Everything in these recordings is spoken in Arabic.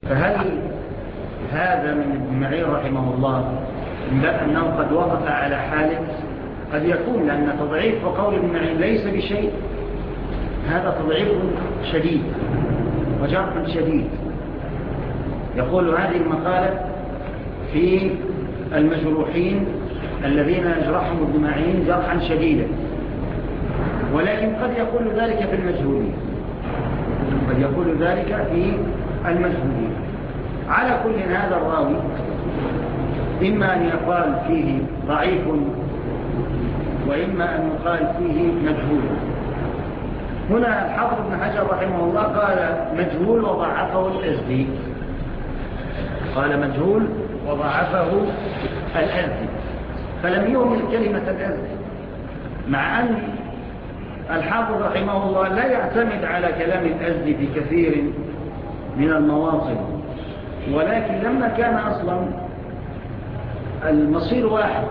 فهل هذا من ابن معين رحمه الله أنه قد وقف على حاله؟ قد يكون، لأن تضعيف وقول ابن معين ليس بشيء، هذا تضعيف شديد وجرح شديد. يقول هذه المقالة في المجروحين الذين يجرحهم ابن معين جرحا شديدا، ولكن قد يقول ذلك في المجهولين، قد يقول ذلك في المجهولين. على كل هذا الراوي إما أن يقال فيه ضعيف وإما أن يقال فيه مجهول. هنا الحافظ ابن حجر رحمه الله قال مجهول وضعفه الأزدي، قال مجهول وضعفه الأزدي، فلم يهمل كلمة الأزدي، مع أن الحافظ رحمه الله لا يعتمد على كلام الأزدي في كثير من المواطن، ولكن لما كان أصلا المصير واحد،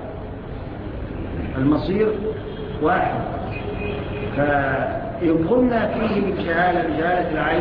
المصير واحد، فإن قلنا فيه بجهالة العين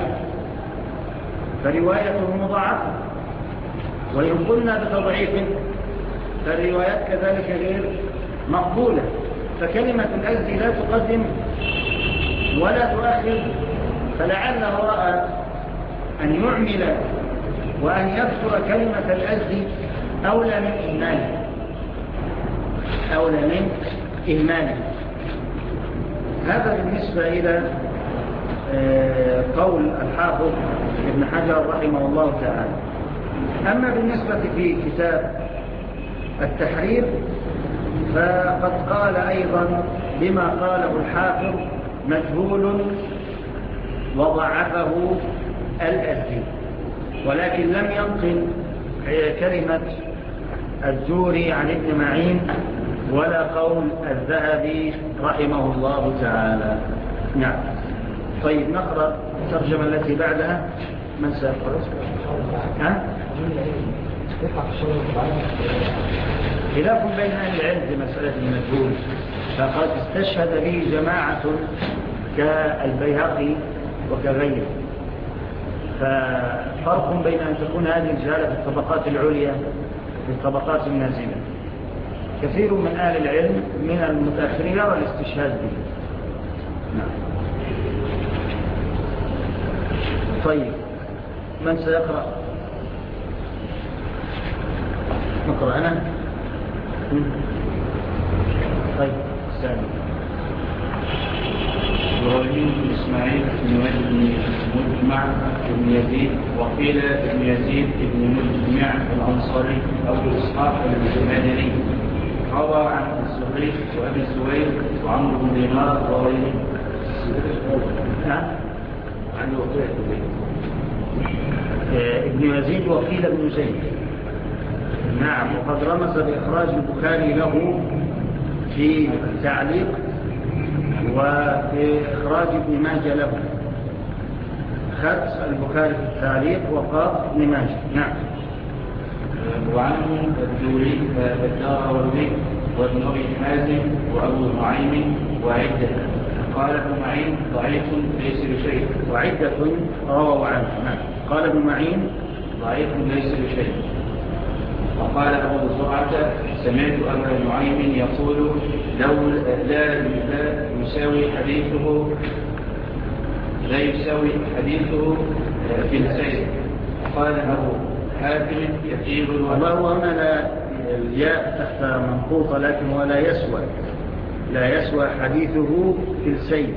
فروايته مضاعفة، وإن قلنا بتضعيفه فالروايات كذلك غير مقبولة. فكلمة الأزدي لا تقدم ولا تؤخر، فلعله رأى أن يعمل وأن يذكر كلمة الأزدي أولى من إهماله، أولى من إهماله. هذا بالنسبة إلى قول الحافظ ابن حجر رحمه الله تعالى. أما بالنسبة في كتاب التحرير فقد قال أيضا بما قاله الحافظ مجهول وضعفه الأزدي، ولكن لم ينقل كلمة الجوري عن ابن معين ولا قول الذهبي رحمه الله تعالى. نعم. طيب نقرأ الترجمة التي بعدها. من سيقرأ؟ خلاف بين أهل العلم في مسألة المجهول، فقد استشهد به جماعة كالبيهقي وكغيره، ففرق بين أن تكون هذه الجهالة في الطبقات العليا في الطبقات النازلة. كثير من أهل العلم من المتأخرين يرى الاستشهاد به. نعم. طيب من سيقرأ؟ نقرأ أنا. طيب السلام. إبراهيم بن إسماعيل بن مجمع بن يزيد، وقيل بن يزيد بن مجمع الأنصاري أبو إسحاق المدني، روى عن الزهري وأبي سويد وعمرو بن دينار وغيره. عن ابن يزيد وقيل بن زيد. نعم. وقد رمز بإخراج البخاري له في التعليق وبإخراج ابن ماجه له، خط البخاري في التعليق وقاف ابن ماجه. نعم. وعنه الدوري الداروري وابن أبي حازم وأبو نعيم وعدة. قال ابن معين ضعيف ليس بشيء، وعدة رووا عنه. نعم. قال ابن معين ضعيف ليس بشيء. وقال أبو زرعة سمعت أبا نعيم يقول لا يساوي حديثه في السير. قال أبو حاتم كثير الله هنا لا الياء تحت منقوطة، لكن هو لا يسوى حديثه في السير.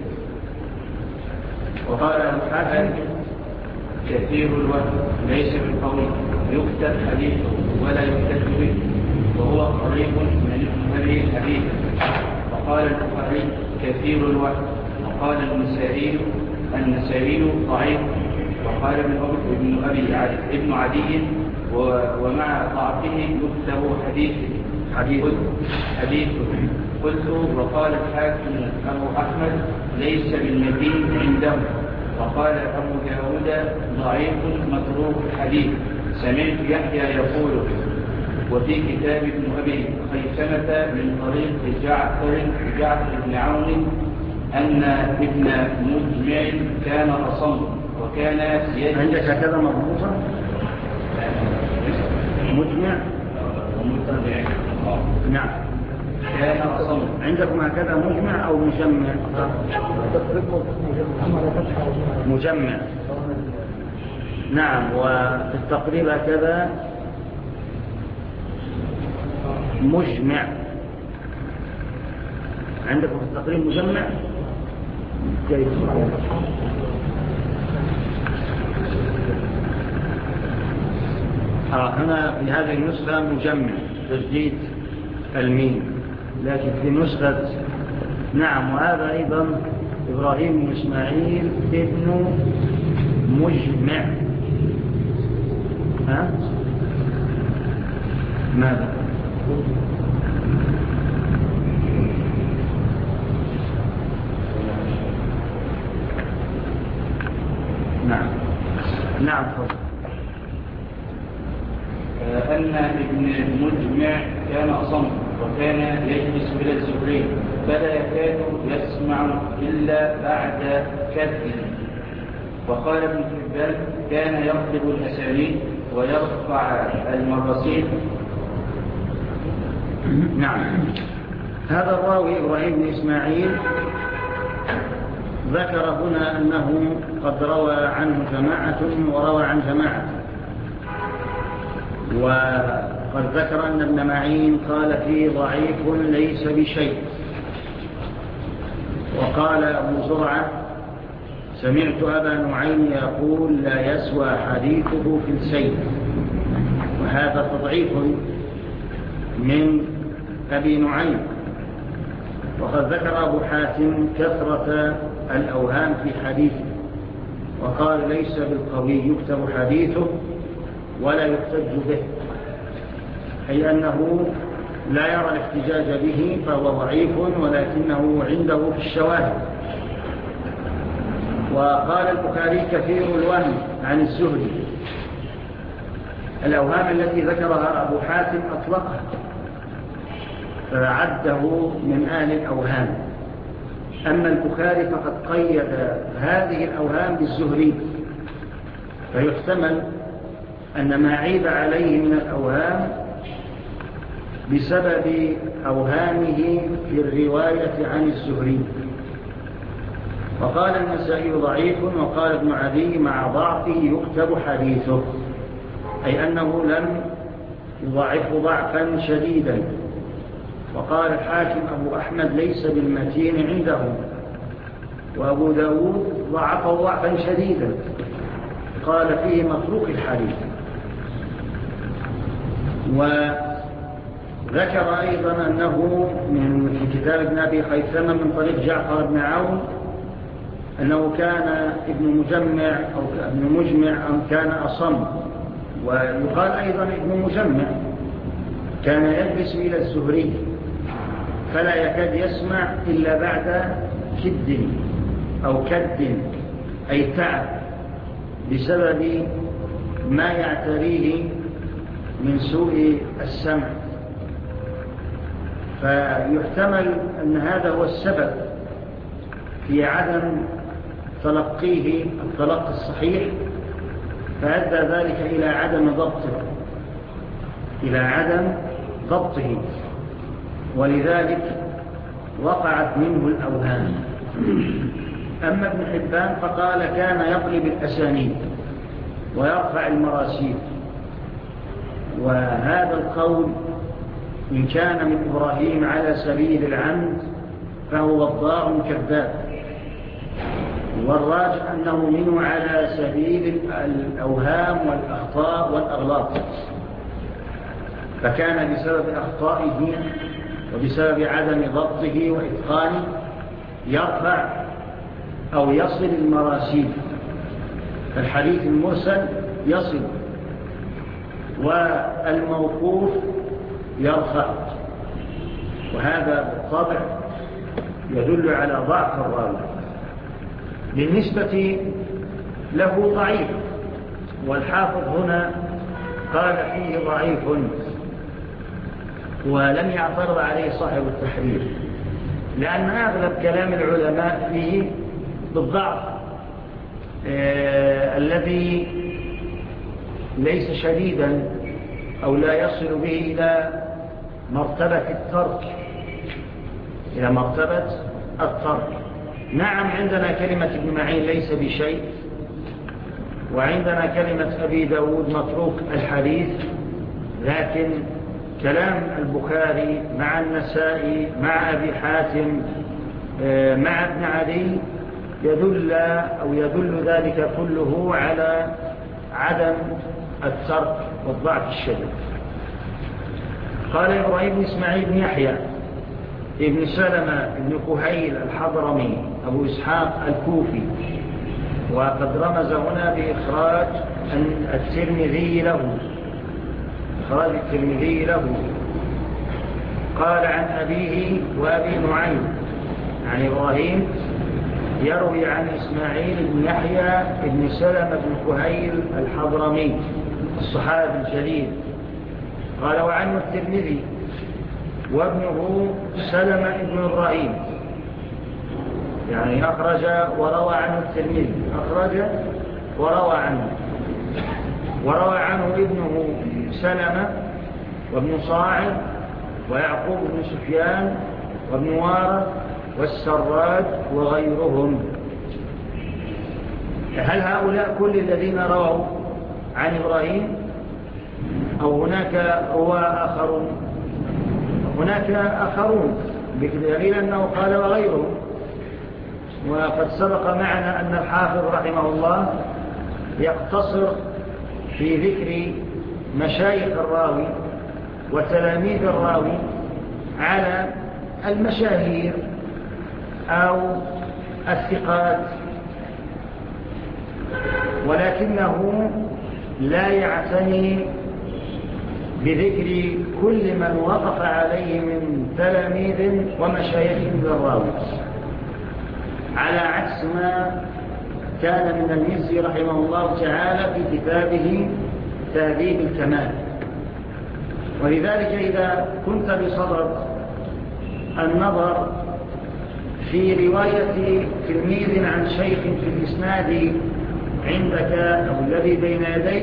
وقال أبو حاتم كثير الوهم ليس بالقول يكتب حديثه ولا يكتب به، وهو قريب من هذه الحديث. وقال البخاري كثير الوهم. وقال النسائي ضعيف. وقال ابن عدي ومع ضعفه يكتب حديثه. قلت وقال الحاكم أبو أحمد ليس بالمتين عنده. وقال أبو داود ضعيف متروك الحديث. سمعت يحيى يقول وفي كتاب ابن أبي خيثمة من طريق جعفر بن عون أن ابن مجمع كان أصم وكان يجلس. عندك هكذا مضبوطة مجمع؟ نعم. كان أصم. عندكم هكذا مجمع أو مجمع؟ مجمع. نعم. وفي التقريب هكذا مجمع. عندكم في التقريب مجمع؟ كيف؟ هنا في هذه النسخة مجمع تجديد الميم، لكن في نسخة نعم. وهذا أيضا إبراهيم بن إسماعيل ابن مجمع. ماذا؟ نعم نعم. أن ابن مجمع كان أصم وكان يجلس إلى الزهري فلا يكاد يسمع إلا بعد كد. وقال ابن حبان كان يقلب الأسانيد ويرفع المراسيل. نعم. هذا الراوي إبراهيم بن إسماعيل ذكر هنا أنه قد روى عنه جماعة وروى عن جماعة، وقد ذكر أن ابن معين قال فيه ضعيف ليس بشيء. وقال أبو زرعة سمعت أبا نعيم يقول لا يسوى حديثه في السيف، وهذا تضعيف من أبي نعيم. وقد ذكر أبو حاتم كثرة الأوهام في حديثه وقال ليس بالقوي يكتب حديثه ولا يحتج به، أي أنه لا يرى الاحتجاج به فهو ضعيف ولكنه عنده في الشواهد. وقال البخاري كثير الوهم عن الزهري. الأوهام التي ذكرها أبو حاتم أطلقها فعده من أهل الأوهام. أما البخاري فقد قيد هذه الأوهام بالزهري، فيحتمل أن ما عيب عليه من الأوهام بسبب أوهامه في الرواية عن الزهري. وقال النسائي ضعيف، وقال ابن عدي مع ضعفه يكتب حديثه، أي أنه لم يضعفه ضعفا شديدا. وقال الحاكم أبو أحمد ليس بالمتين عنده، وأبو داود ضعفه ضعفا شديدا قال فيه متروك الحديث. وذكر أيضا أنه في كتاب ابن أبي خيثمة من طريق جعفر بن عون أنه كان ابن مجمع أو كان أصم. ويقال أيضا ابن مجمع كان يلبس إلى الزهري فلا يكاد يسمع إلا بعد كد أو كد، أي تعب بسبب ما يعتريه من سوء السمع. فيحتمل أن هذا هو السبب في عدم تلقيه التلقي الصحيح، فأدى ذلك إلى عدم ضبطه ولذلك وقعت منه الأوهام. أما ابن حبان فقال كان يقلب الأسانيد ويرفع المراسيل، وهذا القول إن كان من إبراهيم على سبيل العمد فهو وضاع كذاب، والراجح أنه منه على سبيل الأوهام والأخطاء والأغلاط، فكان بسبب أخطائه وبسبب عدم ضبطه وإتقانه يرفع أو يصل المراسيل. فالحديث المرسل يصل والموقوف يرفع، وهذا بالطبع يدل على ضعف الراوي. بالنسبة له ضعيف، والحافظ هنا قال فيه ضعيف ولم يعترض عليه صاحب التحرير، لأن أغلب كلام العلماء فيه بالضعف، الذي ليس شديدا أو لا يصل به إلى مرتبة الترك، إلى مرتبة الترك. نعم، عندنا كلمة ابن معين ليس بشيء، وعندنا كلمة أبي داود متروك الحديث، لكن كلام البخاري مع النسائي مع أبي حاتم مع ابن عدي يدل ذلك كله على عدم الترك والضعف الشديد. قال إبراهيم بن إسماعيل بن يحيى ابن سلمة بن كهيل الحضرمي أبو إسحاق الكوفي، وقد رمز هنا بإخراج الترمذي له، قال عن أبيه وأبي نعيم عن إبراهيم يروي عن إسماعيل بن يحيى بن سلمة بن كهيل الحضرمي الصحابي الجليل، قال وعنه الترمذي وابنه سلمة بن إبراهيم، يعني أخرج وروى عنه الترمذي، أخرج وروى عنه ابنه سلمة وابن صاعد ويعقوب بن سفيان وابن وارث والسراج وغيرهم. هل هؤلاء كل الذين رووا عن إبراهيم أو هناك رواه آخرون؟ هناك آخرون، بدليل أنه قال وغيرهم. وقد سبق معنا أن الحافظ رحمه الله يقتصر في ذكر مشايخ الراوي وتلاميذ الراوي على المشاهير أو الثقات، ولكنه لا يعتني بذكر كل من وقف عليه من تلاميذ ومشايخ للراوي، على عكس ما كان من المزي رحمه الله تعالى في كتابه تهذيب الكمال. ولذلك إذا كنت بصدد النظر في رواية تلميذ عن شيخ في الإسناد عندك أو الذي بين يديك،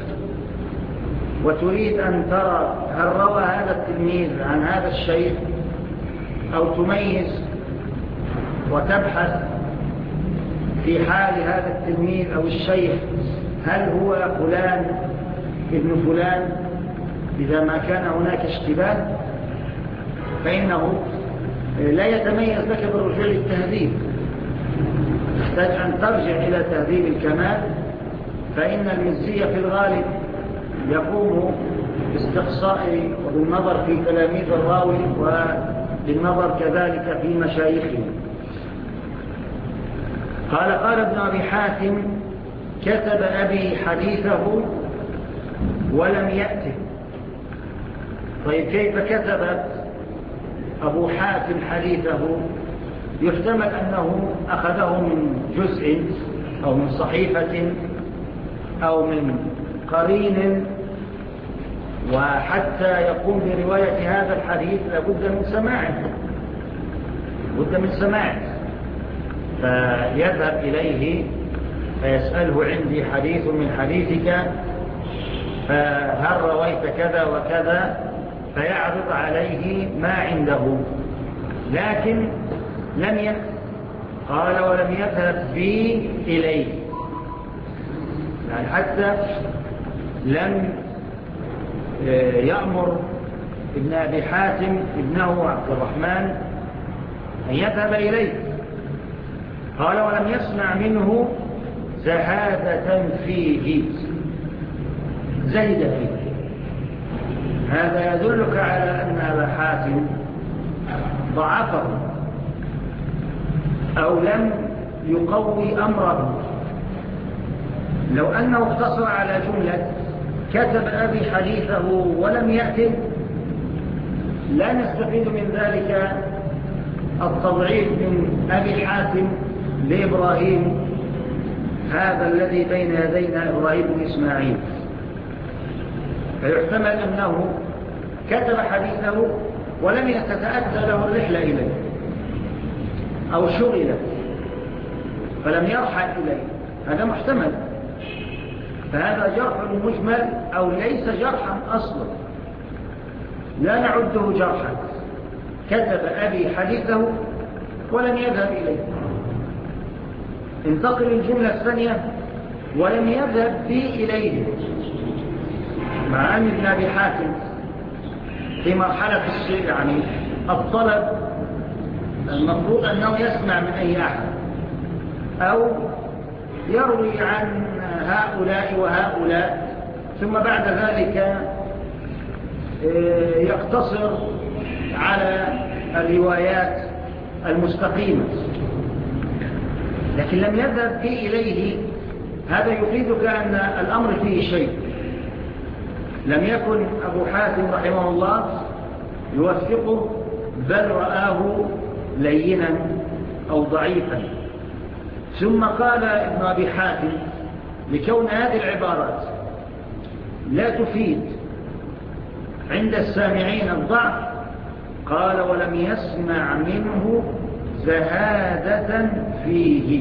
وتريد أن ترى هل روى هذا التلميذ عن هذا الشيخ، أو تميز وتبحث في حال هذا التلميذ أو الشيخ هل هو فلان ابن فلان، إذا ما كان هناك اشتباه فإنه لا يتميز لك بالرجوع للتهذيب، تحتاج أن ترجع إلى تهذيب الكمال، فإن المزي في الغالب يقوم باستقصاء وبالنظر في تلاميذ الراوي وبالنظر كذلك في مشايخه. قال ابن أبي حاتم كتب أبي حديثه ولم يأته. طيب كيف كتب أبو حاتم حديثه؟ يحتمل أنه أخذه من جزء أو من صحيفة أو من قرين، وحتى يقوم برواية هذا الحديث لابد من سماعه، فيذهب إليه فيسأله عندي حديث من حديثك، هل رويت كذا وكذا، فيعرض عليه ما عنده، لكن لم يذهب. قال ولم يذهب بي إليه، يعني حتى لم يأمر ابن أبي حاتم ابنه عبد الرحمن أن يذهب إليه. قال ولم يسمع منه زهادة فيه، زهد فيه. هذا يدلك على أن أبا حاتم ضعفه أو لم يقوي أمره. لو أنه اقتصر على جملة كتب أبي حديثه ولم يأتي، لا نستفيد من ذلك التضعيف من أبي حاتم لإبراهيم هذا الذي بين يدينا إبراهيم بن إسماعيل، فيحتمل أنه كتب حديثه ولم يتتأتى له الرحلة إليه أو شغل فلم يرحل إليه، هذا محتمل، فهذا جرح مجمل أو ليس جرحا أصلا، لا نعده جرحا. كذب أبي حديثه ولم يذهب إليه. انتقل الجملة الثانية: ولم يذهب بي إليه، مع أن ابن أبي حاتم في مرحلة يعني الطلب المفروض أنه يسمع من أي أحد أو يروي عن هؤلاء وهؤلاء، ثم بعد ذلك يقتصر على الروايات المستقيمة. لكن لم يذهب بي إليه، هذا يفيدك أن الأمر فيه شيء. لم يكن أبو حاتم رحمه الله يوثقه، بل رآه لينا أو ضعيفا. ثم قال ابن أبي حاتم لكون هذه العبارات لا تفيد عند السامعين الضعف، قال: ولم يسمع منه زهادة فيه.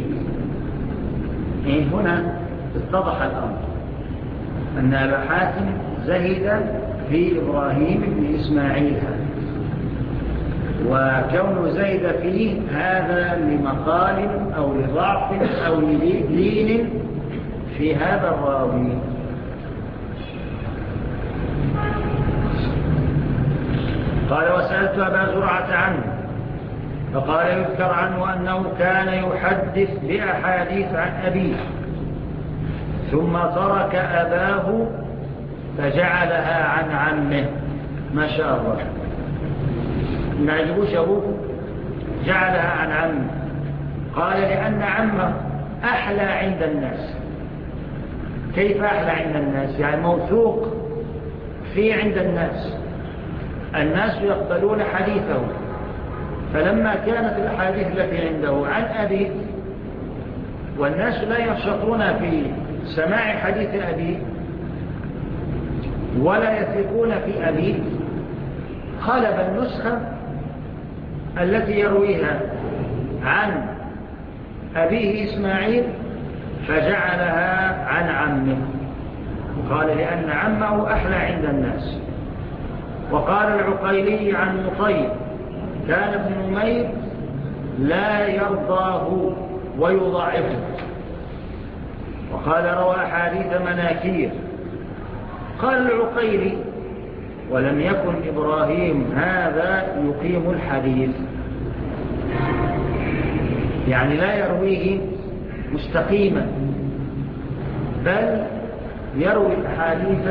هنا اتضح الأمر أن أبا حاتم زهد في إبراهيم بن إسماعيل، وكونه زهد فيه هذا لمقال أو لضعف أو لين في هذا الراوي. قال: وسألت أبا زرعة عنه فقال: يذكر عنه أنه كان يحدث بأحاديث عن أبيه ثم ترك أباه فجعلها عن عمه. ما شاء الله، ما عجبوش أبوه، جعلها عن عمه. قال: لأن عمه أحلى عند الناس. كيف أحلى عند الناس؟ يعني موثوق فيه عند الناس، الناس يقبلون حديثه. فلما كانت الأحاديث التي عنده عن أبيه والناس لا ينشطون في سماع حديث أبيه ولا يثقون في أبيه، قلب النسخة التي يرويها عن أبيه إسماعيل فجعلها عن عمه. قال: لأن عمه أحلى عند الناس. وقال العقيلي عن مطيب: كان ابن نمير لا يرضاه ويضاعفه. وقال: روى أحاديث مناكير. قال العقيلي: ولم يكن إبراهيم هذا يقيم الحديث، يعني لا يرويه مستقيما، بل يروي الحديث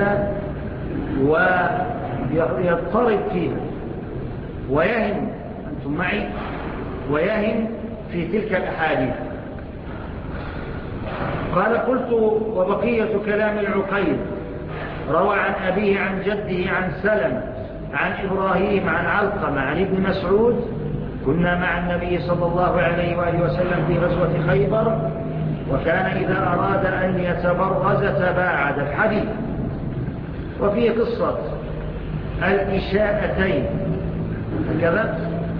ويضطرب فيها ويهم، أنتم معي، ويهم في تلك الأحاديث. قال: قلت: وبقية كلام العقيل روى عن أبيه عن جده عن سلم عن إبراهيم عن علقمة عن ابن مسعود: كنا مع النبي صلى الله عليه وآله وسلم في غزوة خيبر، وكان إذا أراد أن يتبرز تباعد. الحديث. وفي قصة الإشاءتين هكذا،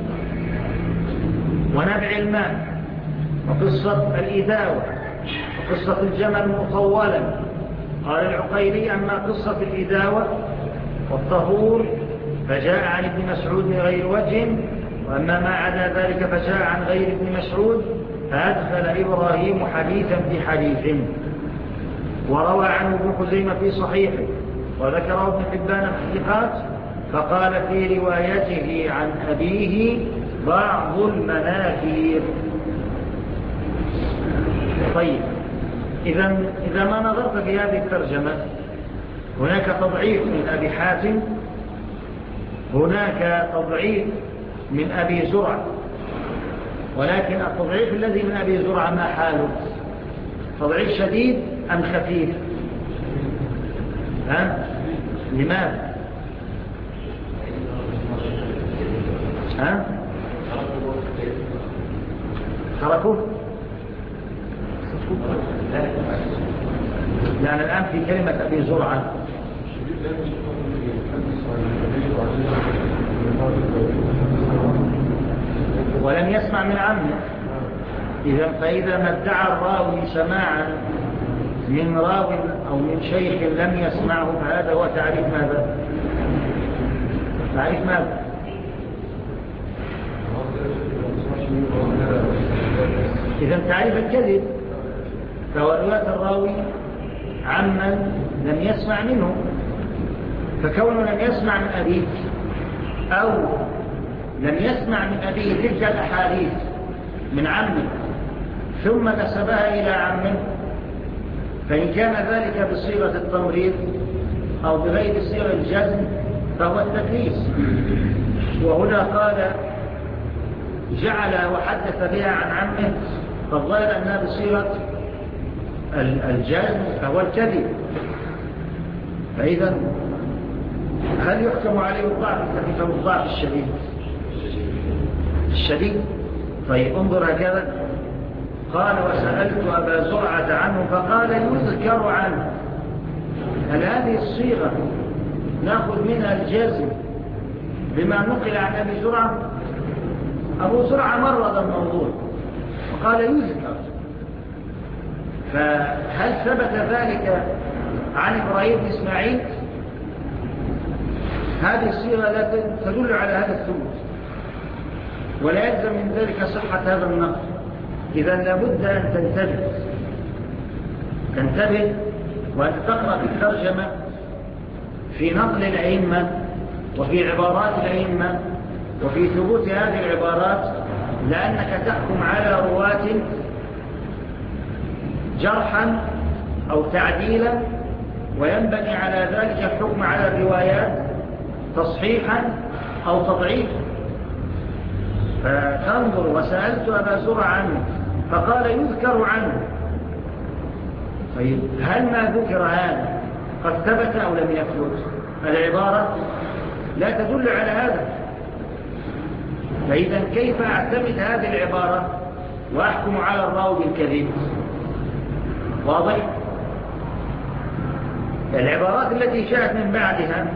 ونبع الماء، وقصة الإداوة، وقصة الجمل مطولا. قال العقيلي: أما قصة الإداوة والطهور فجاء عن ابن مسعود من غير وجه، وأما ما عدا ذلك فجاء عن غير ابن مسعود، فأدخل إبراهيم حديثا بحديث. وروى عنه ابن خزيمة في صحيحه، وذكره ابن حبان في الثقات، فقال في روايته عن أبيه بعض المناكير. طيب، إذا ما نظرت في هذه الترجمة، هناك تضعيف من أبي حاتم، هناك تضعيف من أبي زرع، ولكن التضعيف الذي من أبي زرع ما حاله؟ تضعيف شديد أم خفيف؟ لماذا؟ تركوه؟ يعني الآن في كلمة أبي زرعة ولم يسمع من عمه، فإذا ما ادعى الراوي سماعا من راو أو من شيخ لم يسمعه فهذا هو تعريف ماذا؟ تعريف ماذا؟ إذا تعريف الكذب فهو رواية الراوي عمن لم يسمع منه، فكونه لم يسمع من أبيه أو لم يسمع من أبيه تلك الأحاديث من عمه ثم نسبها إلى عمه، فإن كان ذلك بصيغة التمريض أو بغير صيغة الجزم فهو التدليس. وهنا قال جعل وحدث بها عن عمه، فالظاهر أنها بصيغة الجزم فهو الكذب. فإذا هل يحكم عليه الضعف الخفيف أو الضعف الشديد؟ الشديد. طيب انظر هكذا، قال وسألت أبا زرعة عنه فقال يذكر عنه. هل هذه الصيغة نأخذ منها الجازم بما نقل عن أبي زرعة؟ أبو زرعة مرض الموضوع وقال يذكر، فهل ثبت ذلك عن إبراهيم بن إسماعيل؟ هذه الصيغة لا تدل على هذا الثبوت ولا يلزم من ذلك صحة هذا النقل. إذا لابد أن تنتبه وأن تقرأ في الترجمة في نقل الأئمة وفي عبارات الأئمة وفي ثبوت هذه العبارات، لأنك تحكم على رواة جرحا أو تعديلا، وينبني على ذلك الحكم على الروايات تصحيحا أو تضعيفا. فتنظر وسألت أبا زرعة عنه فقال يذكر عنه. طيب هل ما ذكر هذا قد ثبت أو لم يثبت؟ العبارة لا تدل على هذا، فإذا كيف أعتمد هذه العبارة وأحكم على الراوي بالكذب؟ واضح؟ العبارات التي جاءت من بعدها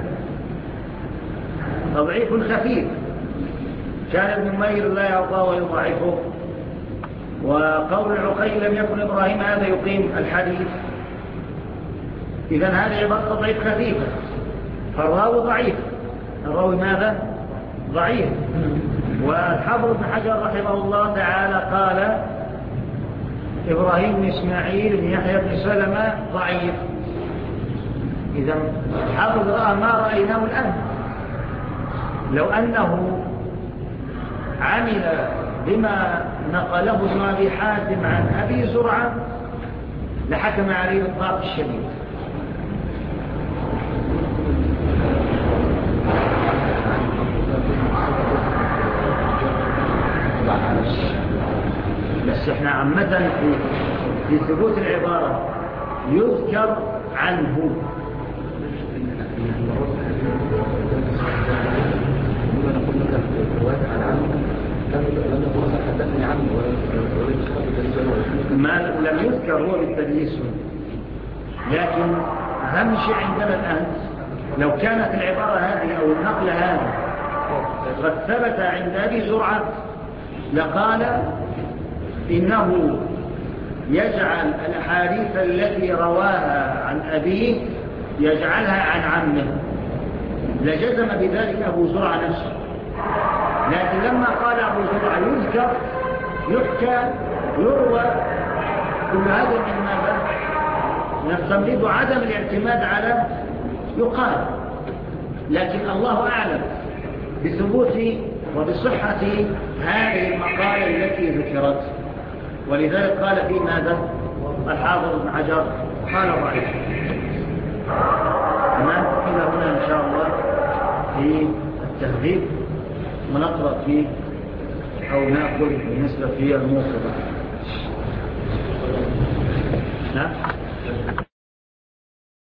تضعيف خفيف، كان ابن مير لا يرضى ويضعفه، وقول العقيل لم يكن إبراهيم هذا يقيم الحديث. إذن هذه عبارة تضعيف خفيفة، فالراوي ضعيف. الراوي ماذا؟ ضعيف. والحافظ ابن حجر رحمه الله تعالى قال إبراهيم بن إسماعيل بن يحيى بن سلمة ضعيف. إذن الحافظ رأى ما رأيناه الآن، لو أنه عمل بما نقله ابن أبي حاتم عن أبي زرعة لحكم عليه بالضعف الشديد. بس احنا عامة في ثبوت العبارة يذكر عنه. ما لم يذكر هو بالتدليس، لكن أهم شيء عندنا الآن لو كانت العبارة هذه أو النقل هذا قد ثبت عند أبي زرعة لقال إنه يجعل الأحاديث التي رواها عن أبيه يجعلها عن عمه، لجزم بذلك أبو زرعة نفسه. لكن لما قال أبو زرعة يذكر يحكى يروى كل هذا من ماذا؟ من التمريض وعدم الاعتماد على يقال. لكن الله أعلم بثبوت وبصحة هذه المقالة التي ذكرت، ولذلك قال في ماذا؟ الحافظ ابن حجر قال ضعيف. تمام؟ إلى هنا إن شاء الله في التهذيب، ونقرأ فيه أو نأخذ بالنسبة في الموقظة. نعم.